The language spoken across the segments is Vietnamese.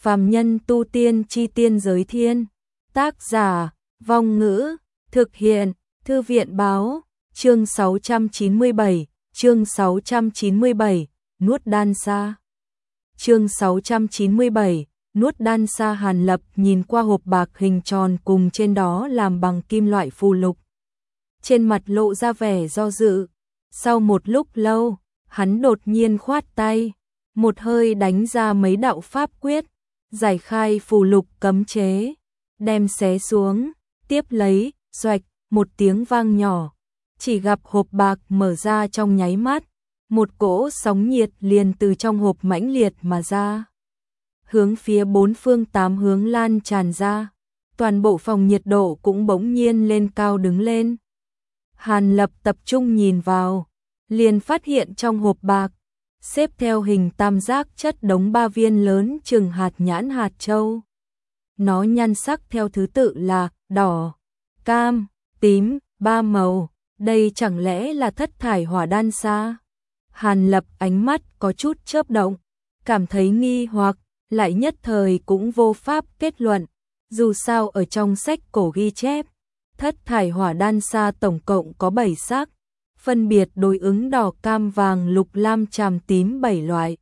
Phàm nhân tu tiên chi tiên giới thiên. Tác giả, Vong Ngữ, thực hiện, Thư viện báo, chương 697, nuốt đan sa. Chương 697, nuốt đan sa. Hàn Lập nhìn qua hộp bạc hình tròn cùng trên đó làm bằng kim loại phù lục. Trên mặt lộ ra vẻ do dự. Sau một lúc lâu, hắn đột nhiên khoát tay, một hơi đánh ra mấy đạo pháp quyết, giải khai phù lục cấm chế, đem xé xuống, tiếp lấy, xoạch, một tiếng vang nhỏ, chỉ gặp hộp bạc mở ra trong nháy mắt, một cỗ sóng nhiệt liền từ trong hộp mãnh liệt mà ra, hướng phía bốn phương tám hướng lan tràn ra, toàn bộ phòng nhiệt độ cũng bỗng nhiên lên cao đứng lên. Hàn Lập tập trung nhìn vào, liền phát hiện trong hộp bạc, xếp theo hình tam giác chất đống 3 viên lớn chừng hạt nhãn hạt châu. Nó nhan sắc theo thứ tự là đỏ, cam, tím, 3 màu, đây chẳng lẽ là thất thải hỏa đan sa? Hàn Lập ánh mắt có chút chớp động, cảm thấy nghi hoặc, lại nhất thời cũng vô pháp kết luận, dù sao ở trong sách cổ ghi chép, thất thải hỏa đan sa tổng cộng có 7 sắc, phân biệt đối ứng đỏ, cam, vàng, lục, lam, tràm, tím 7 loại.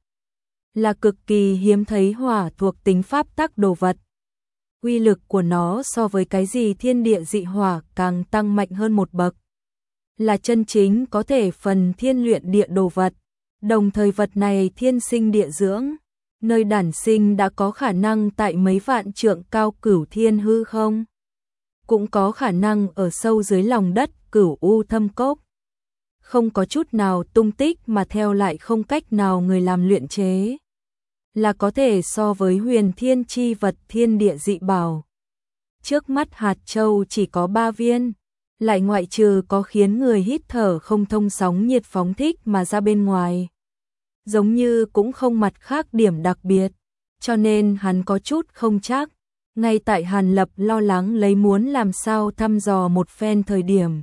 Là cực kỳ hiếm thấy hỏa thuộc tính pháp tắc đồ vật. Uy lực của nó so với cái gì thiên địa dị hỏa càng tăng mạnh hơn một bậc. Là chân chính có thể phần thiên luyện địa đồ vật. Đồng thời vật này thiên sinh địa dưỡng, nơi đản sinh đã có khả năng tại mấy vạn trượng cao cửu thiên hư không. Cũng có khả năng ở sâu dưới lòng đất cửu u thâm cốc. Không có chút nào tung tích mà theo lại không cách nào người làm luyện chế. Là có thể so với huyền thiên chi vật thiên địa dị bảo. Trước mắt hạt châu chỉ có 3 viên, lại ngoại trừ có khiến người hít thở không thông sóng nhiệt phóng thích mà ra bên ngoài. Giống như cũng không mặt khác điểm đặc biệt, cho nên hắn có chút không chắc. Ngay tại Hàn Lập lo lắng lấy muốn làm sao thăm dò một phen thời điểm.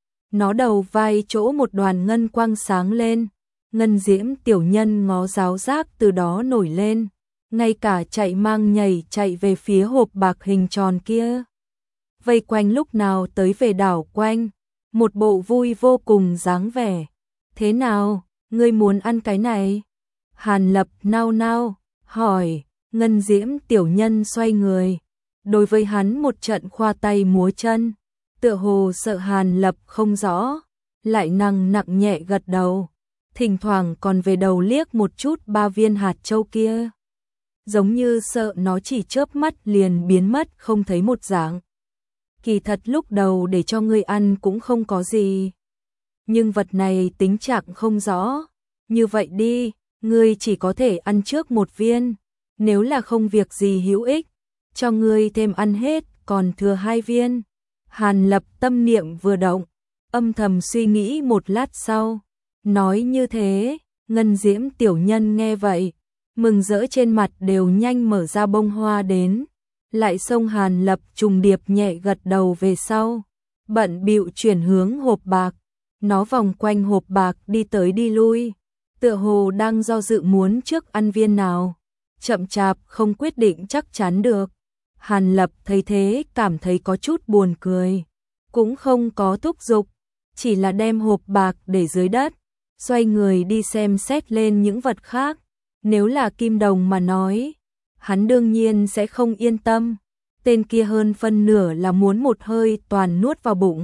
Nó đầu vai chỗ một đoàn ngân quang sáng lên, ngân diễm tiểu nhân ngó giáo giác từ đó nổi lên, ngay cả chạy mang nhảy chạy về phía hộp bạc hình tròn kia. Vây quanh lúc nào tới về đảo quanh, một bộ vui vô cùng dáng vẻ. Thế nào, ngươi muốn ăn cái này? Hàn Lập nao nao, hỏi, ngân diễm tiểu nhân xoay người. Đối với hắn một trận khoa tay múa chân, tựa hồ sợ Hàn Lập không rõ, lại nặng nhẹ gật đầu, thỉnh thoảng còn về đầu liếc một chút 3 viên hạt châu kia. Giống như sợ nó chỉ chớp mắt liền biến mất không thấy một dạng. Kỳ thật lúc đầu để cho ngươi ăn cũng không có gì. Nhưng vật này tính trạng không rõ. Như vậy đi, ngươi chỉ có thể ăn trước 1 viên. Nếu là không việc gì hữu ích, cho ngươi thêm ăn hết, còn thừa 2 viên. Hàn Lập tâm niệm vừa động, âm thầm suy nghĩ một lát sau. Nói như thế, ngân diễm tiểu nhân nghe vậy, mừng rỡ trên mặt đều nhanh mở ra bông hoa đến. Lại xông Hàn Lập trùng điệp nhẹ gật đầu về sau, bận bịu chuyển hướng hộp bạc. Nó vòng quanh hộp bạc đi tới đi lui, tựa hồ đang do dự muốn trước ăn viên nào, chậm chạp không quyết định chắc chắn được. Hàn Lập thấy thế cảm thấy có chút buồn cười, cũng không có thúc giục, chỉ là đem hộp bạc để dưới đất, xoay người đi xem xét lên những vật khác. Nếu là kim đồng mà nói, hắn đương nhiên sẽ không yên tâm, tên kia hơn phân nửa là muốn một hơi toàn nuốt vào bụng.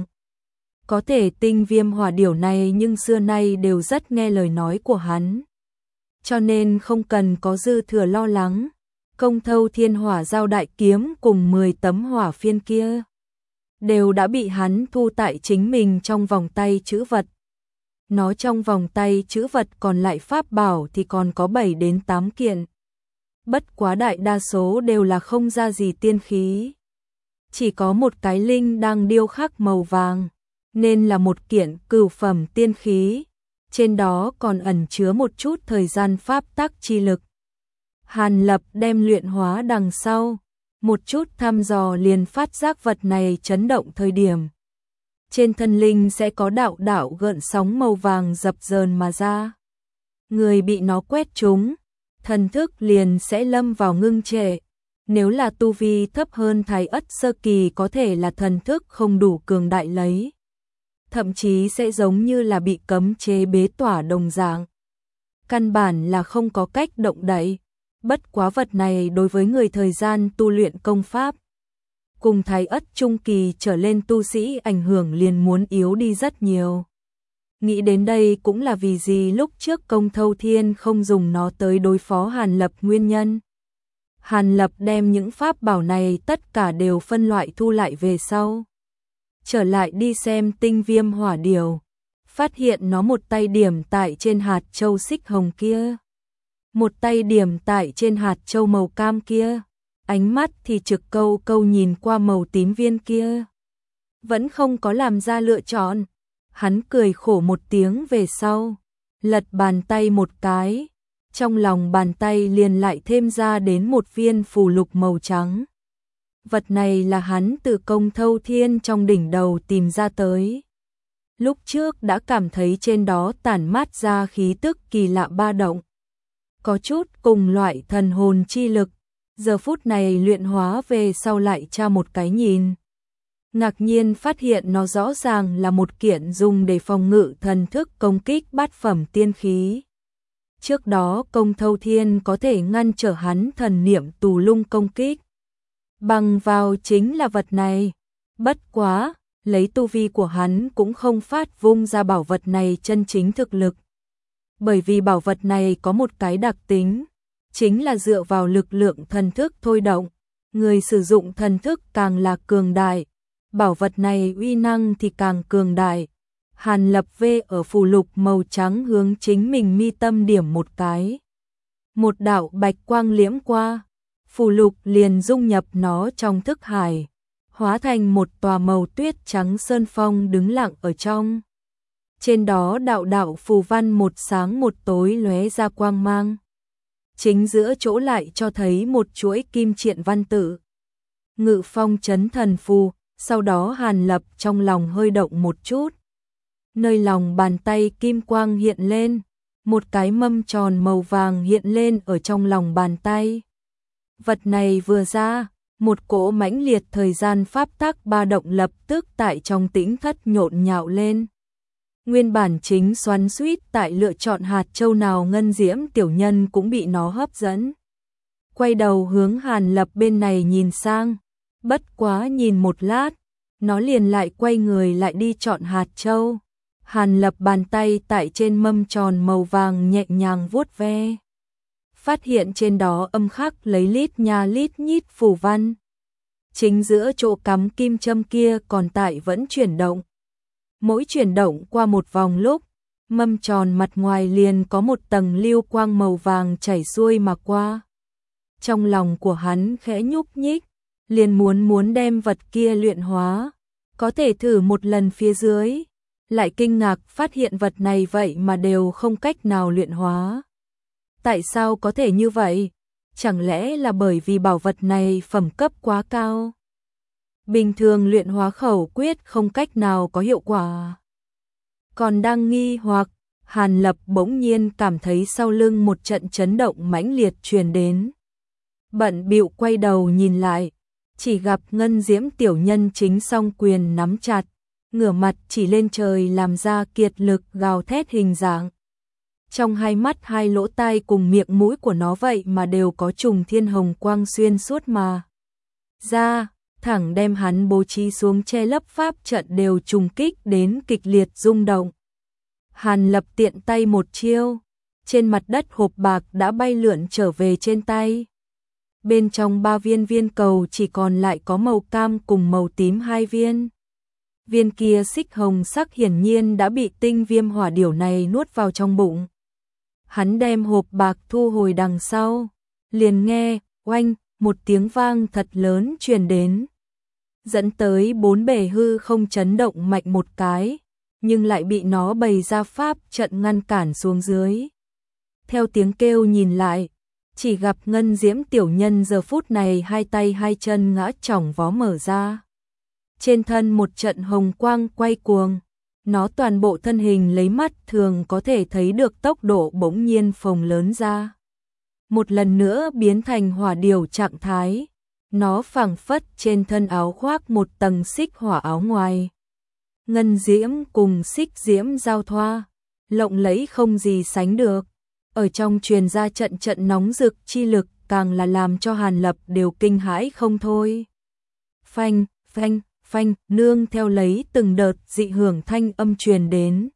Có thể tinh viêm hỏa điểu này nhưng xưa nay đều rất nghe lời nói của hắn. Cho nên không cần có dư thừa lo lắng, công thâu thiên hỏa giao đại kiếm cùng 10 tấm hỏa phiên kia đều đã bị hắn thu tại chính mình trong vòng tay trữ vật. Nó trong vòng tay trữ vật còn lại pháp bảo thì còn có 7 đến 8 kiện. Bất quá đại đa số đều là không ra gì tiên khí. Chỉ có một cái linh đang điêu khắc màu vàng, nên là một kiện cửu phẩm tiên khí. Trên đó còn ẩn chứa một chút thời gian pháp tắc chi lực. Hàn Lập đem luyện hóa đằng sau, một chút thăm dò liền phát giác vật này chấn động thời điểm. Trên thân linh sẽ có đạo đạo gợn sóng màu vàng dập dờn mà ra. Người bị nó quét trúng, thần thức liền sẽ lâm vào ngưng trệ. Nếu là tu vi thấp hơn Thái Ất sơ kỳ có thể là thần thức không đủ cường đại lấy. Thậm chí sẽ giống như là bị cấm chế bế tỏa đồng dạng. Căn bản là không có cách động đậy. Bất quá vật này đối với người thời gian tu luyện công pháp cùng Thái Ất trung kỳ trở lên tu sĩ ảnh hưởng liền muốn yếu đi rất nhiều. Nghĩ đến đây cũng là vì gì lúc trước Công Thâu Thiên không dùng nó tới đối phó Hàn Lập nguyên nhân. Hàn Lập đem những pháp bảo này tất cả đều phân loại thu lại về sau. Trở lại đi xem tinh viêm hỏa điểu, phát hiện nó một tay điểm tại trên hạt châu xích hồng kia, một tay điểm tại trên hạt châu màu cam kia, ánh mắt thì trực câu câu nhìn qua màu tím viên kia. Vẫn không có làm ra lựa chọn. Hắn cười khổ một tiếng về sau, lật bàn tay một cái, trong lòng bàn tay liền lại thêm ra đến một viên phù lục màu trắng. Vật này là hắn từ Công Thâu Thiên trong đỉnh đầu tìm ra tới. Lúc trước đã cảm thấy trên đó tản mát ra khí tức kỳ lạ ba động. Có chút cùng loại thần hồn chi lực, giờ phút này luyện hóa về sau lại tra một cái nhìn. Ngạc nhiên phát hiện nó rõ ràng là một kiện dùng để phòng ngự thần thức công kích bát phẩm tiên khí. Trước đó Công Thâu Thiên có thể ngăn trở hắn thần niệm tù lung công kích. Bằng vào chính là vật này. Bất quá, lấy tu vi của hắn cũng không phát vung ra bảo vật này chân chính thực lực. Bởi vì bảo vật này có một cái đặc tính, chính là dựa vào lực lượng thần thức thôi động. Người sử dụng thần thức càng là cường đại, bảo vật này uy năng thì càng cường đại. Hàn Lập vê ở phù lục màu trắng hướng chính mình mi tâm điểm một cái. Một đạo bạch quang liễm qua, phù lục liền dung nhập nó trong thức hải, hóa thành một tòa màu tuyết trắng sơn phong đứng lặng ở trong. Trên đó đạo đạo phù văn một sáng một tối lóe ra quang mang. Chính giữa chỗ lại cho thấy một chuỗi kim triện văn tự. Ngự phong chấn thần phù. Sau đó Hàn Lập trong lòng hơi động một chút. Nơi lòng bàn tay kim quang hiện lên, một cái mâm tròn màu vàng hiện lên ở trong lòng bàn tay. Vật này vừa ra, một cỗ mãnh liệt thời gian pháp tắc ba động lập tức tại trong tĩnh thất nhộn nhạo lên. Nguyên bản chính xoắn xuýt tại lựa chọn hạt châu nào ngân diễm tiểu nhân cũng bị nó hấp dẫn. Quay đầu hướng Hàn Lập bên này nhìn sang. Bất quá nhìn một lát, nó liền lại quay người lại đi chọn hạt châu. Hàn Lập bàn tay tại trên mâm tròn màu vàng nhẹ nhàng vuốt ve. Phát hiện trên đó âm khắc lấy lít nha lít nhít phù văn. Chính giữa chỗ cắm kim châm kia còn tại vẫn chuyển động. Mỗi chuyển động qua một vòng lúc, mâm tròn mặt ngoài liền có một tầng lưu quang màu vàng chảy xuôi mà qua. Trong lòng của hắn khẽ nhúc nhích, liền muốn đem vật kia luyện hóa, có thể thử một lần phía dưới, lại kinh ngạc phát hiện vật này vậy mà đều không cách nào luyện hóa. Tại sao có thể như vậy? Chẳng lẽ là bởi vì bảo vật này phẩm cấp quá cao? Bình thường luyện hóa khẩu quyết không cách nào có hiệu quả. Còn đang nghi hoặc, Hàn Lập bỗng nhiên cảm thấy sau lưng một trận chấn động mãnh liệt truyền đến. Bận bịu quay đầu nhìn lại, chỉ gặp ngân diễm tiểu nhân chính song quyền nắm chặt, ngửa mặt chỉ lên trời làm ra kiệt lực gào thét hình dạng. Trong hai mắt hai lỗ tai cùng miệng mũi của nó vậy mà đều có trùng thiên hồng quang xuyên suốt mà ra, thẳng đem hắn bố trí xuống che lấp pháp trận đều trùng kích đến kịch liệt rung động. Hàn Lập tiện tay một chiêu, trên mặt đất hộp bạc đã bay lượn trở về trên tay. Bên trong 3 viên viên cầu chỉ còn lại có màu cam cùng màu tím 2 viên. Viên kia xích hồng sắc hiển nhiên đã bị tinh viêm hỏa điểu này nuốt vào trong bụng. Hắn đem hộp bạc thu hồi đằng sau, liền nghe, oanh, một tiếng vang thật lớn truyền đến. Dẫn tới 4 bề hư không chấn động mạnh một cái, nhưng lại bị nó bày ra pháp trận ngăn cản xuống dưới. Theo tiếng kêu nhìn lại, chỉ gặp ngân diễm tiểu nhân giờ phút này hai tay hai chân ngã chỏng vó mở ra. Trên thân một trận hồng quang quay cuồng, nó toàn bộ thân hình lấy mắt thường có thể thấy được tốc độ bỗng nhiên phồng lớn ra. một lần nữa biến thành hỏa điểu trạng thái. Nó phảng phất trên thân áo khoác một tầng xích hỏa áo ngoài. Ngân diễm cùng xích diễm giao thoa, lộng lẫy không gì sánh được. Ở trong truyền ra trận trận nóng rực chi lực, càng là làm cho Hàn Lập đều kinh hãi không thôi. Phanh, phanh, phanh, nương theo lấy từng đợt dị hưởng thanh âm truyền đến.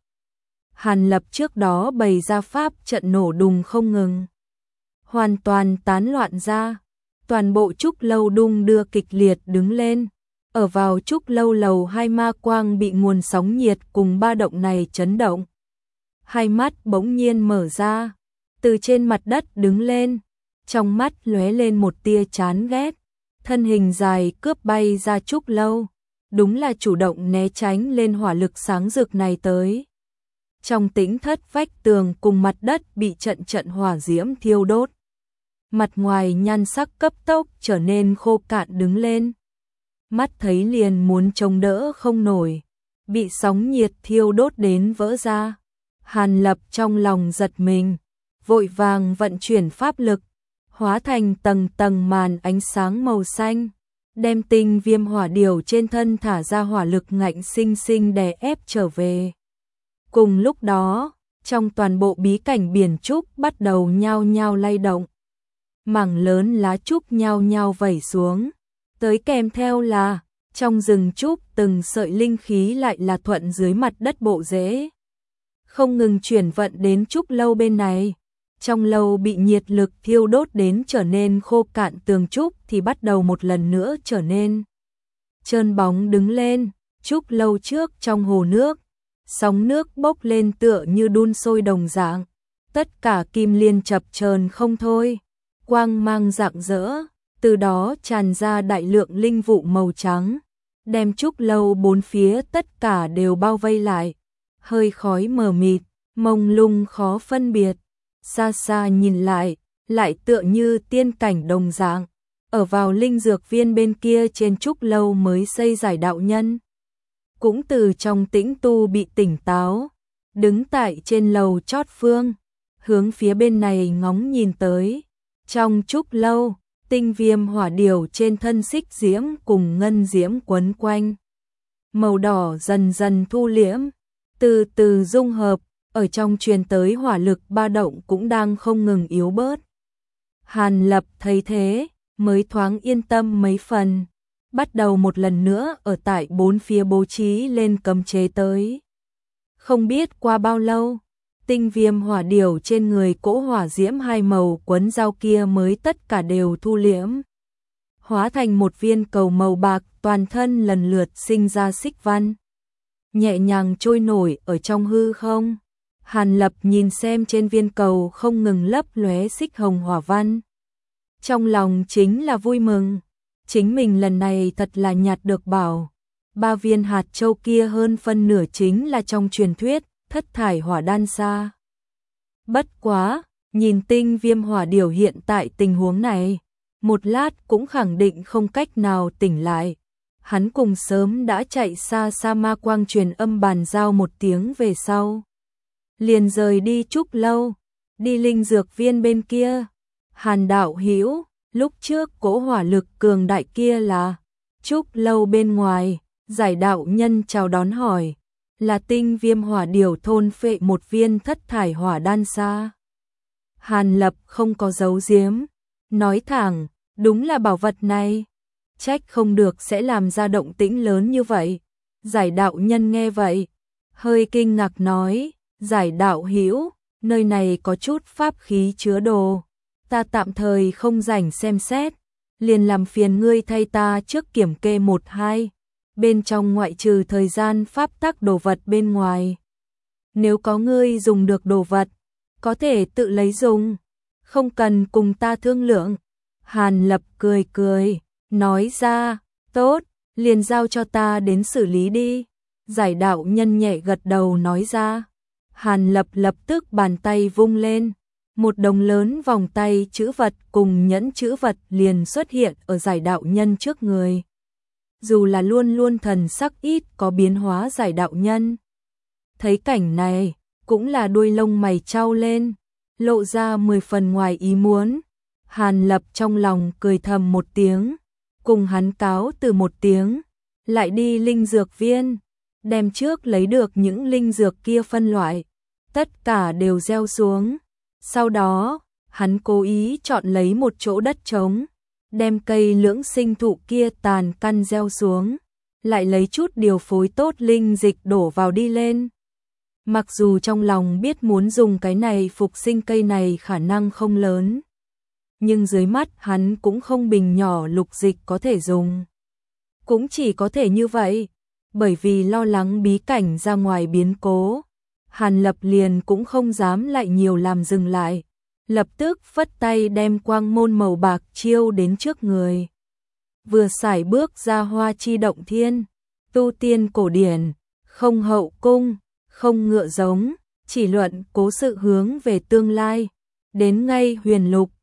Hàn Lập trước đó bày ra pháp trận nổ đùng không ngừng, hoàn toàn tán loạn ra. Toàn bộ trúc lâu đung đưa kịch liệt đứng lên. Ở vào trúc lâu lầu 2 ma quang bị nguồn sóng nhiệt cùng ba động này chấn động. Hai mắt bỗng nhiên mở ra, từ trên mặt đất đứng lên, trong mắt lóe lên một tia chán ghét, thân hình dài cướp bay ra trúc lâu, đúng là chủ động né tránh lên hỏa lực sáng rực này tới. Trong tĩnh thất vách tường cùng mặt đất bị trận trận hỏa diễm thiêu đốt. Mặt ngoài nhan sắc cấp tốc trở nên khô cạn đứng lên. Mắt thấy liền muốn chống đỡ không nổi, bị sóng nhiệt thiêu đốt đến vỡ ra. Hàn Lập trong lòng giật mình, vội vàng vận chuyển pháp lực, hóa thành tầng tầng màn ánh sáng màu xanh, đem tinh viêm hỏa điểu trên thân thả ra hỏa lực ngạnh sinh sinh đè ép trở về. Cùng lúc đó, trong toàn bộ bí cảnh biển trúc bắt đầu nhao nhao lay động. Mảng lớn lá trúc nhao nhao vẩy xuống, tới kèm theo là trong rừng trúc từng sợi linh khí lại là thuận dưới mặt đất bộ rễ, không ngừng chuyển vận đến trúc lâu bên này. Trong lâu bị nhiệt lực thiêu đốt đến trở nên khô cạn tường trúc thì bắt đầu một lần nữa trở nên trơn bóng đứng lên. Trúc lâu trước trong hồ nước, sóng nước bốc lên tựa như đun sôi đồng dạng, tất cả kim liên chập chờn không thôi, quang mang rạng rỡ, từ đó tràn ra đại lượng linh vụ màu trắng, đem trúc lâu bốn phía tất cả đều bao vây lại, hơi khói mờ mịt, mông lung khó phân biệt, xa xa nhìn lại tựa như tiên cảnh đồng dạng. Ở vào linh dược viên bên kia trên trúc lâu mới xây giải đạo nhân, cũng từ trong tĩnh tu bị tỉnh táo, đứng tại trên lầu chót phương, hướng phía bên này ngóng nhìn tới. Trong trúc lâu, tinh viêm hỏa điểu trên thân xích diễm cùng ngân diễm quấn quanh. Màu đỏ dần dần thu liễm, từ từ dung hợp, ở trong truyền tới hỏa lực ba động cũng đang không ngừng yếu bớt. Hàn Lập thấy thế, mới thoáng yên tâm mấy phần, bắt đầu một lần nữa ở tại bốn phía bố trí lên cấm chế tới. Không biết qua bao lâu, tinh viêm hỏa điểu trên người cỗ hỏa diễm hai màu quấn dao kia mới tất cả đều thu liễm, hóa thành một viên cầu màu bạc, toàn thân lần lượt sinh ra xích văn, nhẹ nhàng trôi nổi ở trong hư không. Hàn Lập nhìn xem trên viên cầu không ngừng lấp lóe xích hồng hỏa văn, trong lòng chính là vui mừng, chính mình lần này thật là nhặt được bảo. 3 viên hạt châu kia hơn phân nửa chính là trong truyền thuyết thất thải hỏa đan xa. Bất quá, nhìn tinh viêm hỏa điểu hiện tại tình huống này, một lát cũng khẳng định không cách nào tỉnh lại. Hắn cùng sớm đã chạy xa xa ma quang truyền âm bàn giao một tiếng về sau, liền rời đi trúc lâu, đi linh dược viên bên kia. Hàn đạo hữu, lúc trước cỗ hỏa lực cường đại kia là trúc lâu bên ngoài. Giải đạo nhân chào đón hỏi, là tinh viêm hỏa điểu thôn phệ một viên thất thải hỏa đan xa. Hàn Lập không có giấu giếm, nói thẳng, đúng là bảo vật này, trách không được sẽ làm ra động tĩnh lớn như vậy. Giải đạo nhân nghe vậy, hơi kinh ngạc nói, giải đạo hữu, nơi này có chút pháp khí chứa đồ, ta tạm thời không rảnh xem xét, liền làm phiền ngươi thay ta trước kiểm kê 1-2. Bên trong ngoại trừ thời gian pháp tắc đồ vật bên ngoài. Nếu có ngươi dùng được đồ vật, có thể tự lấy dùng, không cần cùng ta thương lượng. Hàn Lập cười cười, nói ra, tốt, liền giao cho ta đến xử lý đi. Giải đạo nhân nhẹ gật đầu nói ra. Hàn Lập lập tức bàn tay vung lên, một đống lớn vòng tay chữ vật cùng nhẫn chữ vật liền xuất hiện ở giải đạo nhân trước người. Dù là luôn luôn thần sắc ít có biến hóa giải đạo nhân, thấy cảnh này, cũng là đuôi lông mày chau lên, lộ ra 10 phần ngoài ý muốn. Hàn Lập trong lòng cười thầm một tiếng, cùng hắn cáo từ một tiếng, lại đi linh dược viên, đem trước lấy được những linh dược kia phân loại, tất cả đều gieo xuống. Sau đó, hắn cố ý chọn lấy một chỗ đất trống, đem cây lưỡng sinh thụ kia tàn căn gieo xuống, lại lấy chút điều phối tốt linh dịch đổ vào đi lên. Mặc dù trong lòng biết muốn dùng cái này phục sinh cây này khả năng không lớn, nhưng dưới mắt hắn cũng không bình nhỏ lục dịch có thể dùng. Cũng chỉ có thể như vậy, bởi vì lo lắng bí cảnh ra ngoài biến cố, Hàn Lập liền cũng không dám lại nhiều làm dừng lại, lập tức phất tay đem quang môn màu bạc chiêu đến trước người. Vừa sải bước ra hoa chi động thiên, tu tiên cổ điển, không hậu cung, không ngựa giống, chỉ luận cố sự hướng về tương lai, đến ngay huyền lục,